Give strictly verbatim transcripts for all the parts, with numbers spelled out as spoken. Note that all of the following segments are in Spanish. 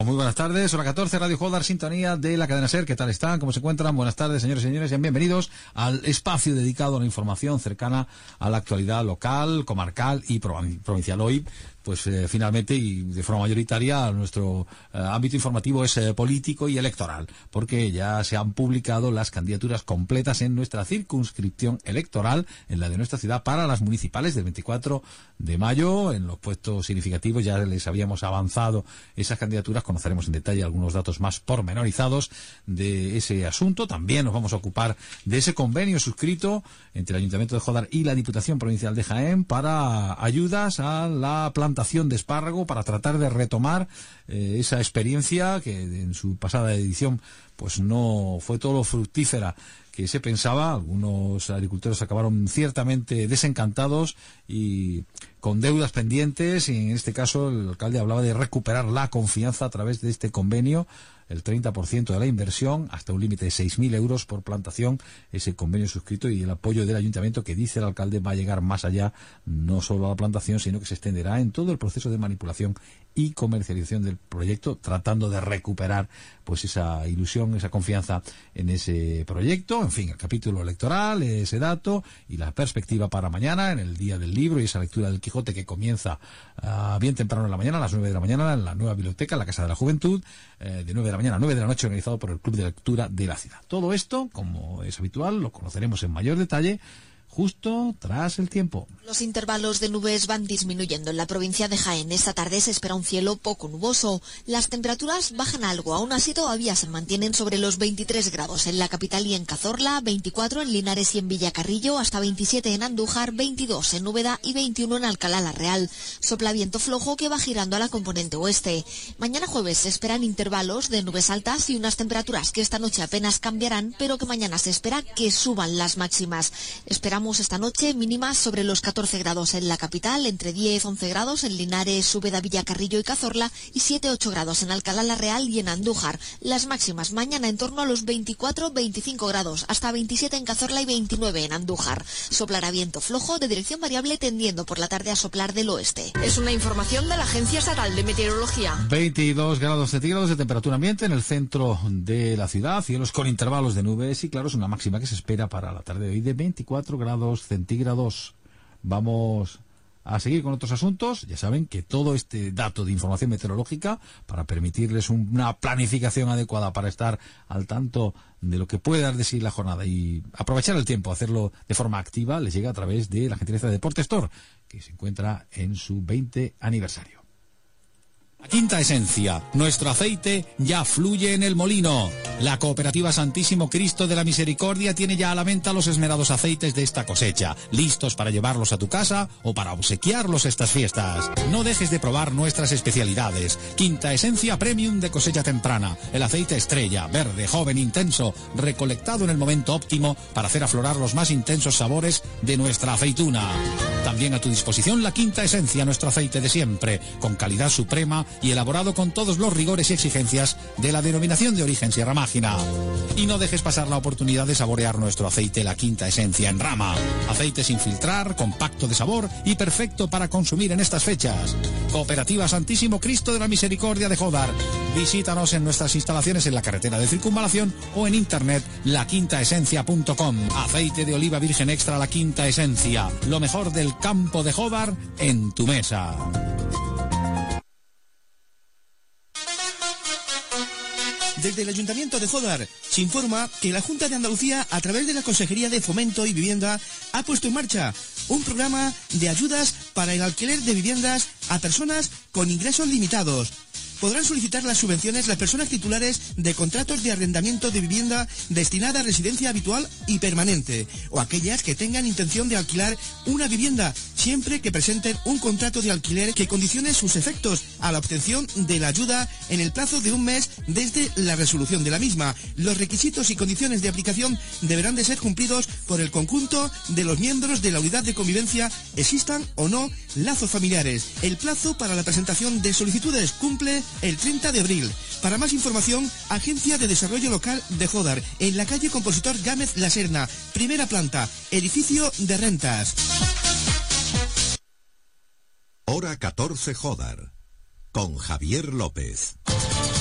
Muy buenas tardes, hora catorce, Radio Jodar, sintonía de la cadena SER. ¿Qué tal están? ¿Cómo se encuentran? Buenas tardes, señores y señores, y bienvenidos al espacio dedicado a la información cercana a la actualidad local, comarcal y provincial. Hoy, pues eh, finalmente y de forma mayoritaria, nuestro eh, ámbito informativo es eh, político y electoral, porque ya se han publicado las candidaturas completas en nuestra circunscripción electoral, en la de nuestra ciudad, para las municipales del veinticuatro de mayo. En los puestos significativos ya les habíamos avanzado esas candidaturas. Conoceremos en detalle algunos datos más pormenorizados de ese asunto. También nos vamos a ocupar de ese convenio suscrito entre el Ayuntamiento de Jodar y la Diputación Provincial de Jaén para ayudas a la plantación de espárrago, para tratar de retomar eh, esa experiencia que en su pasada edición pues no fue todo lo fructífera que se pensaba. Algunos agricultores acabaron ciertamente desencantados y con deudas pendientes, y en este caso el alcalde hablaba de recuperar la confianza a través de este convenio, el treinta por ciento de la inversión, hasta un límite de seis mil euros por plantación, ese convenio suscrito, y el apoyo del ayuntamiento, que dice el alcalde va a llegar más allá, no solo a la plantación, sino que se extenderá en todo el proceso de manipulación y comercialización del proyecto, tratando de recuperar pues esa ilusión, esa confianza en ese proyecto. En fin, el capítulo electoral, ese dato y la perspectiva para mañana, en el Día del Libro, y esa lectura del Quijote que comienza uh, bien temprano en la mañana, a las nueve de la mañana, en la nueva biblioteca, en la Casa de la Juventud, eh, de nueve de la mañana a nueve de la noche, organizado por el Club de Lectura de la ciudad. Todo esto, como es habitual, lo conoceremos en mayor detalle justo tras el tiempo. Los intervalos de nubes van disminuyendo en la provincia de Jaén. Esta tarde se espera un cielo poco nuboso. Las temperaturas bajan algo, aún así todavía se mantienen sobre los veintitrés grados en la capital y en Cazorla, veinticuatro en Linares y en Villacarrillo, hasta veintisiete en Andújar, veintidós en Úbeda y veintiuno en Alcalá la Real. Sopla viento flojo que va girando a la componente oeste. Mañana jueves se esperan intervalos de nubes altas y unas temperaturas que esta noche apenas cambiarán, pero que mañana se espera que suban las máximas. Esperamos esta noche mínimas sobre los catorce grados en la capital, entre diez a once grados en Linares, Úbeda, Villacarrillo y Cazorla, y siete a ocho grados en Alcalá la Real y en Andújar. Las máximas mañana en torno a los veinticuatro a veinticinco grados, hasta veintisiete en Cazorla y veintinueve en Andújar. Soplará viento flojo de dirección variable, tendiendo por la tarde a soplar del oeste. Es una información de la Agencia Estatal de Meteorología. veintidós grados centígrados de temperatura ambiente en el centro de la ciudad, cielos con intervalos de nubes y claros, una máxima que se espera para la tarde de hoy de veinticuatro grados centígrados. Vamos a seguir con otros asuntos. Ya saben que todo este dato de información meteorológica, para permitirles una planificación adecuada para estar al tanto de lo que puede dar de sí la jornada y aprovechar el tiempo, hacerlo de forma activa, les llega a través de la gentileza de Deporte Store, que se encuentra en su veinte aniversario. La Quinta Esencia, nuestro aceite ya fluye en el molino. La Cooperativa Santísimo Cristo de la Misericordia tiene ya a la venta los esmerados aceites de esta cosecha, listos para llevarlos a tu casa o para obsequiarlos estas fiestas. No dejes de probar nuestras especialidades. Quinta Esencia Premium de cosecha temprana, el aceite estrella, verde, joven, intenso, recolectado en el momento óptimo para hacer aflorar los más intensos sabores de nuestra aceituna. También a tu disposición la Quinta Esencia, nuestro aceite de siempre, con calidad suprema y elaborado con todos los rigores y exigencias de la denominación de origen Sierra Mágina. Y no dejes pasar la oportunidad de saborear nuestro aceite La Quinta Esencia en rama. Aceite sin filtrar, compacto de sabor y perfecto para consumir en estas fechas. Cooperativa Santísimo Cristo de la Misericordia de Jodar. Visítanos en nuestras instalaciones en la carretera de Circunvalación o en internet la quinta esencia punto com. Aceite de oliva virgen extra La Quinta Esencia. Lo mejor del campo de Jodar en tu mesa. Desde el Ayuntamiento de Jodar se informa que la Junta de Andalucía, a través de la Consejería de Fomento y Vivienda, ha puesto en marcha un programa de ayudas para el alquiler de viviendas a personas con ingresos limitados. Podrán solicitar las subvenciones las personas titulares de contratos de arrendamiento de vivienda destinada a residencia habitual y permanente, o aquellas que tengan intención de alquilar una vivienda, siempre que presenten un contrato de alquiler que condicione sus efectos a la obtención de la ayuda en el plazo de un mes desde la resolución de la misma. Los requisitos y condiciones de aplicación deberán de ser cumplidos por el conjunto de los miembros de la unidad de convivencia, existan o no lazos familiares. El plazo para la presentación de solicitudes cumple el treinta de abril. Para más información, Agencia de Desarrollo Local de Jodar, en la calle Compositor Gámez La Serna, primera planta, edificio de rentas. Hora catorce Jodar, con Javier López.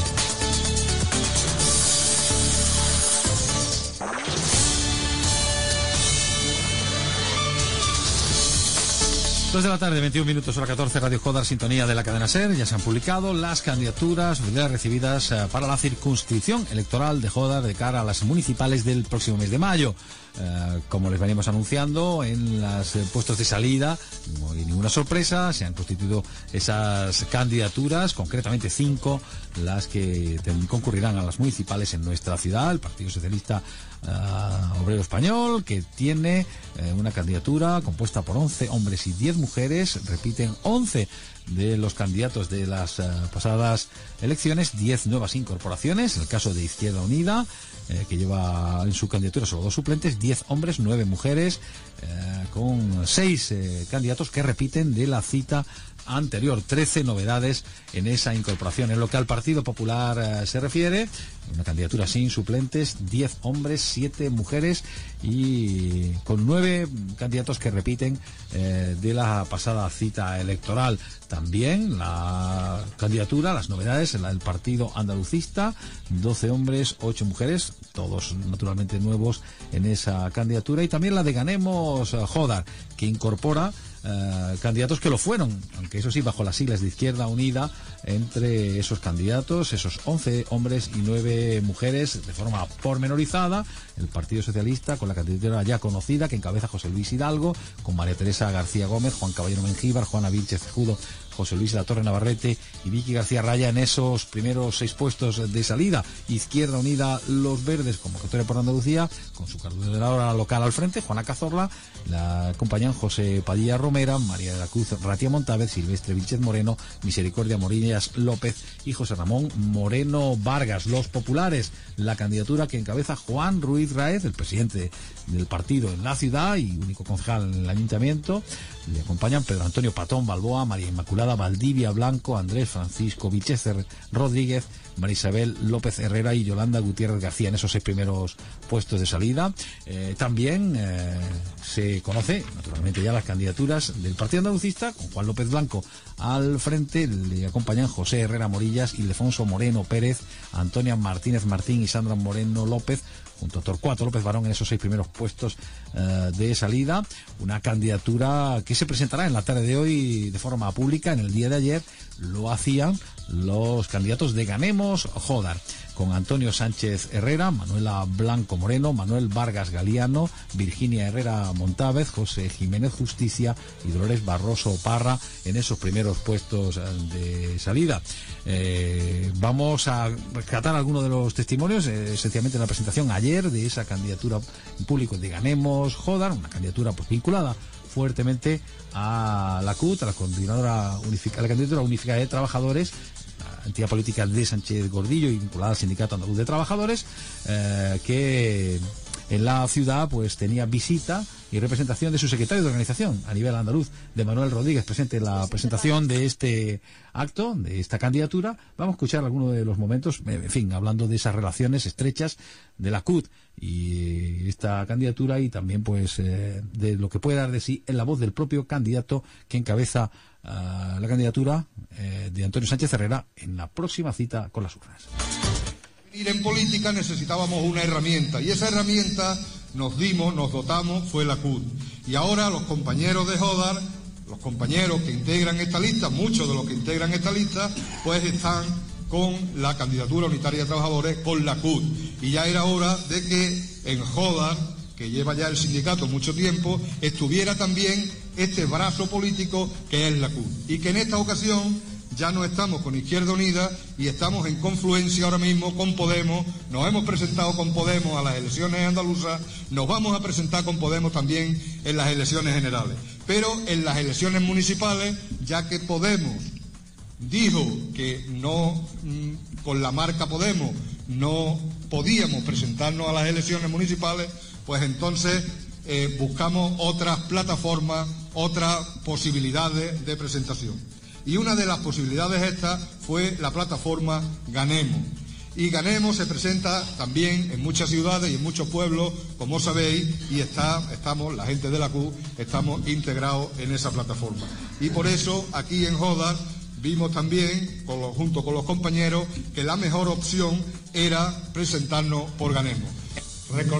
Dos de la tarde, veintiún minutos, hora catorce, Radio Jodar, sintonía de la cadena SER. Ya se han publicado las candidaturas recibidas eh, para la circunscripción electoral de Jodar de cara a las municipales del próximo mes de mayo. Eh, como les venimos anunciando, en los eh, puestos de salida no hay ninguna sorpresa, se han constituido esas candidaturas, concretamente cinco, las que ten, concurrirán a las municipales en nuestra ciudad. El Partido Socialista Uh, Obrero Español, que tiene uh, una candidatura compuesta por once hombres y diez mujeres. Repiten once de los candidatos de las uh, pasadas elecciones, diez nuevas incorporaciones. En el caso de Izquierda Unida, eh, que lleva en su candidatura solo dos suplentes, diez hombres, nueve mujeres, eh, con seis eh, candidatos que repiten de la cita anterior. trece novedades en esa incorporación. En lo que al Partido Popular eh, se refiere, una candidatura sin suplentes, diez hombres, siete mujeres y con nueve candidatos que repiten eh, de la pasada cita electoral. También la candidatura, las novedades, la del Partido Andalucista, doce hombres, ocho mujeres, todos naturalmente nuevos en esa candidatura, y también la de Ganemos Jodar, que incorpora Uh, candidatos que lo fueron, aunque eso sí, bajo las siglas de Izquierda Unida. Entre esos candidatos, esos once hombres y nueve mujeres, de forma pormenorizada, el Partido Socialista, con la candidatura ya conocida que encabeza José Luis Hidalgo, con María Teresa García Gómez, Juan Caballero Mengíbar, Juana Vílchez Cejudo, José Luis de la Torre Navarrete y Vicky García Raya en esos primeros seis puestos de salida. Izquierda Unida, Los Verdes, convocatoria por Andalucía, con su coordinadora local al frente, Juana Cazorla. La acompañan José Padilla Romera, María de la Cruz Ratia Montávez, Silvestre Vilchez Moreno, Misericordia Morillas López y José Ramón Moreno Vargas. Los populares, la candidatura que encabeza Juan Ruiz Raez, el presidente del partido en la ciudad y único concejal en el ayuntamiento. Le acompañan Pedro Antonio Patón Balboa, María Inmaculada Valdivia Blanco, Andrés Francisco Vichecer Rodríguez, María Isabel López Herrera y Yolanda Gutiérrez García en esos seis primeros puestos de salida. Eh, también eh, se conoce, naturalmente, ya las candidaturas del Partido Andalucista, con Juan López Blanco al frente. Le acompañan José Herrera Morillas, Ildefonso Moreno Pérez, Antonia Martínez Martín y Sandra Moreno López, junto a Torcuato López Barón en esos seis primeros puestos uh, de salida. Una candidatura que se presentará en la tarde de hoy de forma pública. En el día de ayer lo hacían los candidatos de Ganemos Jodar, con Antonio Sánchez Herrera, Manuela Blanco Moreno, Manuel Vargas Galiano, Virginia Herrera Montávez, José Jiménez Justicia y Dolores Barroso Parra en esos primeros puestos de salida. Eh, vamos a rescatar algunos de los testimonios, eh, esencialmente en la presentación ayer de esa candidatura en público de Ganemos Jodar, una candidatura pues vinculada fuertemente a la C U T, a la coordinadora unificada, la candidatura unificada de trabajadores, la entidad política de Sánchez Gordillo y vinculada al Sindicato Andaluz de Trabajadores, eh, que en la ciudad pues tenía visita y representación de su secretario de organización a nivel andaluz, de Manuel Rodríguez, presente en la presentación de este acto, de esta candidatura. Vamos a escuchar algunos de los momentos, en fin, hablando de esas relaciones estrechas de la C U T y esta candidatura, y también pues eh, de lo que puede dar de sí en la voz del propio candidato que encabeza uh, la candidatura eh, de Antonio Sánchez Herrera en la próxima cita con las urnas. Ir en política necesitábamos una herramienta, y esa herramienta nos dimos, nos dotamos, fue la C U T. Y ahora los compañeros de Jodar, los compañeros que integran esta lista, muchos de los que integran esta lista, pues están con la candidatura unitaria de trabajadores, con la C U T. Y ya era hora de que en Jodar, que lleva ya el sindicato mucho tiempo, estuviera también este brazo político que es la C U T. Y que en esta ocasión ya no estamos con Izquierda Unida y estamos en confluencia ahora mismo con Podemos. Nos hemos presentado con Podemos a las elecciones andaluzas, nos vamos a presentar con Podemos también en las elecciones generales. Pero en las elecciones municipales, ya que Podemos dijo que no, con la marca Podemos, no podíamos presentarnos a las elecciones municipales, pues entonces eh, buscamos otras plataformas, otras posibilidades de presentación. Y una de las posibilidades estas fue la plataforma Ganemos. Y Ganemos se presenta también en muchas ciudades y en muchos pueblos, como sabéis, y está, estamos, la gente de la C U, estamos integrados en esa plataforma. Y por eso, aquí en Jodar, vimos también, con lo, junto con los compañeros, que la mejor opción era presentarnos por Ganemos.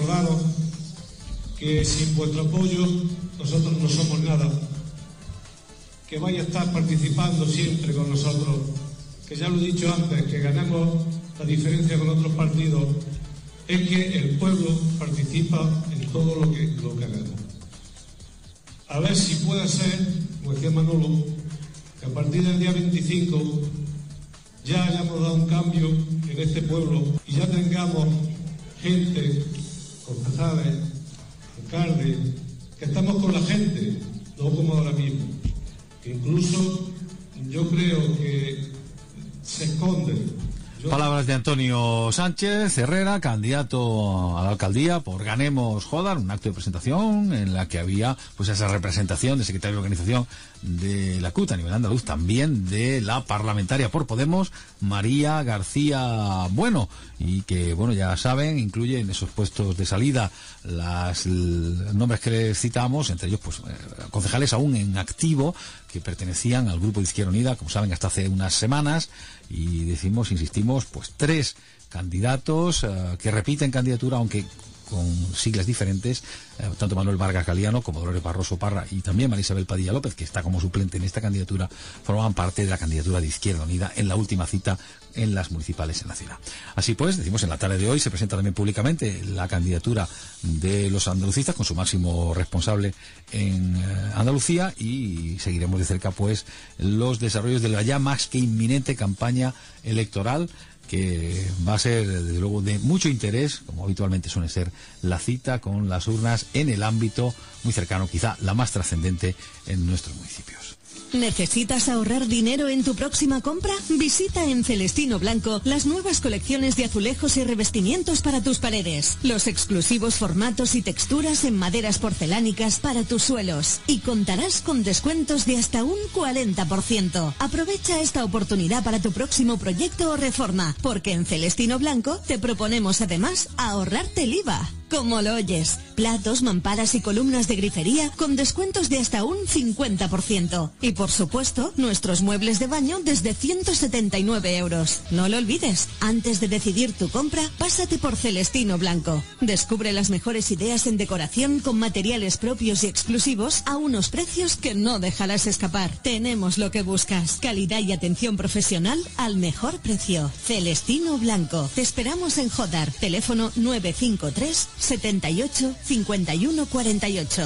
Recordaros que sin vuestro apoyo nosotros no somos nada. que vaya a estar participando siempre con nosotros, que ya lo he dicho antes, que ganemos la diferencia con otros partidos, es que el pueblo participa en todo lo que, lo que hagamos. A ver si puede ser, como decía Manolo, que a partir del día veinticinco ya hayamos dado un cambio en este pueblo y ya tengamos gente, concejales, alcaldes, que estamos con la gente, no como ahora mismo. Que incluso yo creo que se esconden. Yo... Palabras de Antonio Sánchez Herrera, candidato a la alcaldía por Ganemos Jódar, un acto de presentación en la que había pues esa representación de secretario de organización de la C U T a nivel andaluz, también de la parlamentaria por Podemos, María García Bueno, y que, bueno, ya saben, incluye en esos puestos de salida las los nombres que les citamos, entre ellos pues eh, concejales aún en activo que pertenecían al Grupo de Izquierda Unida, como saben, hasta hace unas semanas, y decimos, insistimos, pues tres candidatos uh, que repiten candidatura, aunque con siglas diferentes, eh, tanto Manuel Vargas Galiano como Dolores Barroso Parra y también María Isabel Padilla López, que está como suplente en esta candidatura, formaban parte de la candidatura de Izquierda Unida en la última cita en las municipales en la ciudad. Así pues, decimos, en la tarde de hoy se presenta también públicamente la candidatura de los andalucistas con su máximo responsable en eh, Andalucía, y seguiremos de cerca pues los desarrollos de la ya más que inminente campaña electoral, que va a ser, desde luego, de mucho interés, como habitualmente suele ser la cita con las urnas en el ámbito muy cercano, quizá la más trascendente en nuestros municipios. ¿Necesitas ahorrar dinero en tu próxima compra? Visita en Celestino Blanco las nuevas colecciones de azulejos y revestimientos para tus paredes, los exclusivos formatos y texturas en maderas porcelánicas para tus suelos, y contarás con descuentos de hasta un cuarenta por ciento. Aprovecha esta oportunidad para tu próximo proyecto o reforma, porque en Celestino Blanco te proponemos además ahorrarte el I V A. Como lo oyes, platos, mamparas y columnas de grifería con descuentos de hasta un cincuenta por ciento. Y por supuesto, nuestros muebles de baño desde ciento setenta y nueve euros. No lo olvides, antes de decidir tu compra, pásate por Celestino Blanco. Descubre las mejores ideas en decoración con materiales propios y exclusivos a unos precios que no dejarás escapar. Tenemos lo que buscas, calidad y atención profesional al mejor precio. Celestino Blanco. Te esperamos en Jódar. Teléfono nueve cinco tres setenta y ocho cincuenta y uno cuarenta y ocho.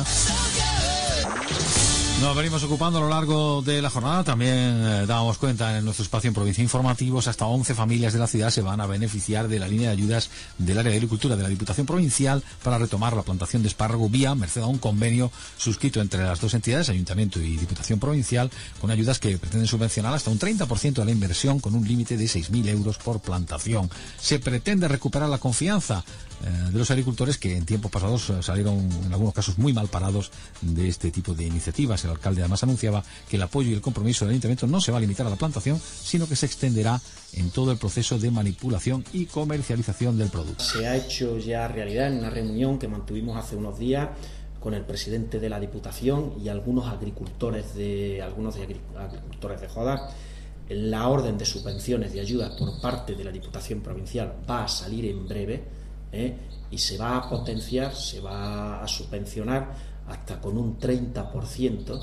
Nos venimos ocupando a lo largo de la jornada. También eh, dábamos cuenta en nuestro espacio en Provincia Informativos, hasta once familias de la ciudad se van a beneficiar de la línea de ayudas del área de agricultura de la Diputación Provincial para retomar la plantación de espárrago vía merced a un convenio suscrito entre las dos entidades, Ayuntamiento y Diputación Provincial, con ayudas que pretenden subvencionar hasta un treinta por ciento de la inversión con un límite de seis mil euros por plantación. Se pretende recuperar la confianza eh, de los agricultores, que en tiempos pasados eh, salieron en algunos casos muy mal parados de este tipo de iniciativas. El alcalde además anunciaba que el apoyo y el compromiso del Ayuntamiento no se va a limitar a la plantación, sino que se extenderá en todo el proceso de manipulación y comercialización del producto. Se ha hecho ya realidad en una reunión que mantuvimos hace unos días con el presidente de la Diputación y algunos agricultores de algunos de agricultores de Jódar. La orden de subvenciones de ayudas por parte de la Diputación Provincial va a salir en breve, ¿eh? y se va a potenciar, se va a subvencionar hasta con un treinta por ciento,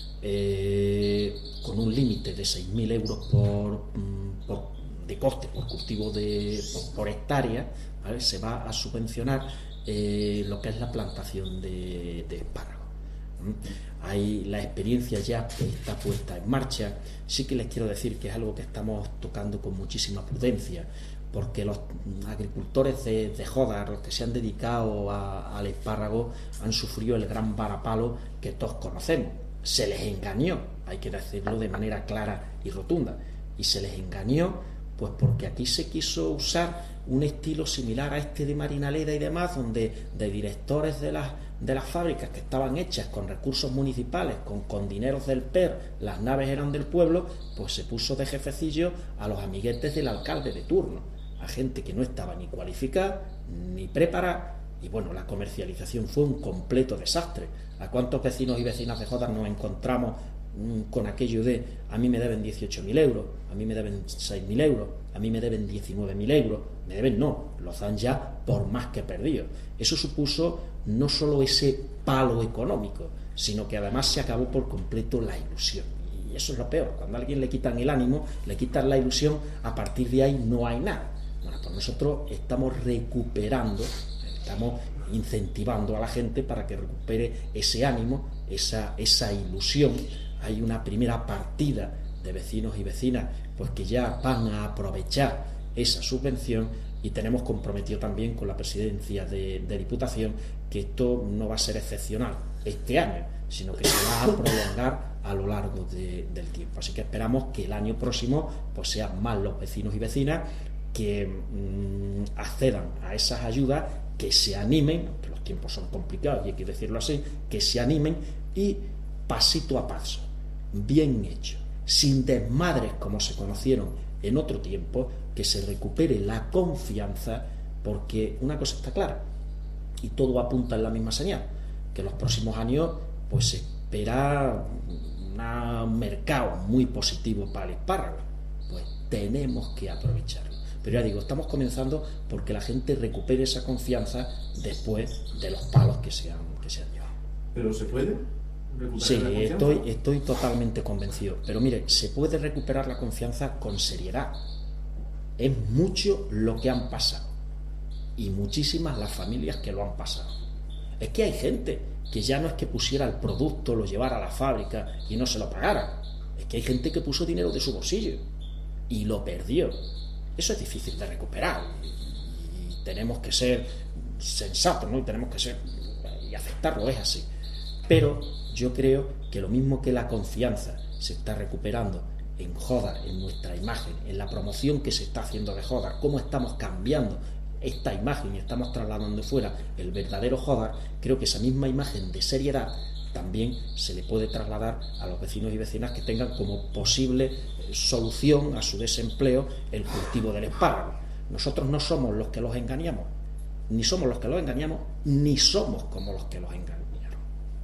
eh, con un límite de seis mil euros por, por, de coste por cultivo de, por, por hectárea, ¿vale? Se va a subvencionar eh, lo que es la plantación de, de espárragos. ¿Mm? Ahí la experiencia ya está puesta en marcha. Sí que les quiero decir que es algo que estamos tocando con muchísima prudencia, porque los agricultores de, de Jódar, los que se han dedicado a, al espárrago, han sufrido el gran varapalo que todos conocemos. Se les engañó, hay que decirlo de manera clara y rotunda, y se les engañó pues porque aquí se quiso usar un estilo similar a este de Marinaleda y demás, donde de directores de las, de las fábricas que estaban hechas con recursos municipales, con, con dineros del P E R, las naves eran del pueblo, pues se puso de jefecillo a los amiguetes del alcalde de turno, a gente que no estaba ni cualificada ni preparada, y bueno, la comercialización fue un completo desastre. ¿A cuántos vecinos y vecinas de Jódar nos encontramos mmm, con aquello de a mí me deben dieciocho mil euros, a mí me deben seis mil euros, a mí me deben diecinueve mil euros? Me deben no, los dan ya por más que perdidos. Eso supuso no solo ese palo económico, sino que además se acabó por completo la ilusión. Y eso es lo peor, cuando a alguien le quitan el ánimo, le quitan la ilusión, a partir de ahí no hay nada. Bueno, pues nosotros estamos recuperando, estamos incentivando a la gente para que recupere ese ánimo, esa, esa ilusión. Hay una primera partida de vecinos y vecinas pues que ya van a aprovechar esa subvención, y tenemos comprometido también con la presidencia de, de Diputación que esto no va a ser excepcional este año, sino que se va a prolongar a lo largo de, del tiempo. Así que esperamos que el año próximo pues sean más los vecinos y vecinas que mmm, accedan a esas ayudas, que se animen, aunque los tiempos son complicados y hay que decirlo así, que se animen y pasito a paso, bien hecho, sin desmadres como se conocieron en otro tiempo, que se recupere la confianza, porque una cosa está clara, y todo apunta en la misma señal, que los próximos años pues se espera un mercado muy positivo para el espárrago, pues tenemos que aprovecharlo. Pero ya digo, estamos comenzando porque la gente recupere esa confianza después de los palos que se han, que se han llevado. ¿Pero se puede recuperar sí, la confianza? estoy, estoy totalmente convencido. Pero mire, se puede recuperar la confianza con seriedad. Es mucho lo que han pasado, y muchísimas las familias que lo han pasado. Es que hay gente que ya no es que pusiera el producto, lo llevara a la fábrica y no se lo pagara. Es que hay gente que puso dinero de su bolsillo y lo perdió. Eso es difícil de recuperar, y, y tenemos que ser sensatos, ¿no? Y tenemos que ser, y aceptarlo, es así. Pero yo creo que lo mismo que la confianza se está recuperando en Jodar, en nuestra imagen, en la promoción que se está haciendo de Jodar, cómo estamos cambiando esta imagen y estamos trasladando fuera el verdadero Jodar, creo que esa misma imagen de seriedad también se le puede trasladar a los vecinos y vecinas que tengan como posible solución a su desempleo el cultivo del espárrago. Nosotros no somos los que los engañamos, ni somos los que los engañamos, ni somos como los que los engañan.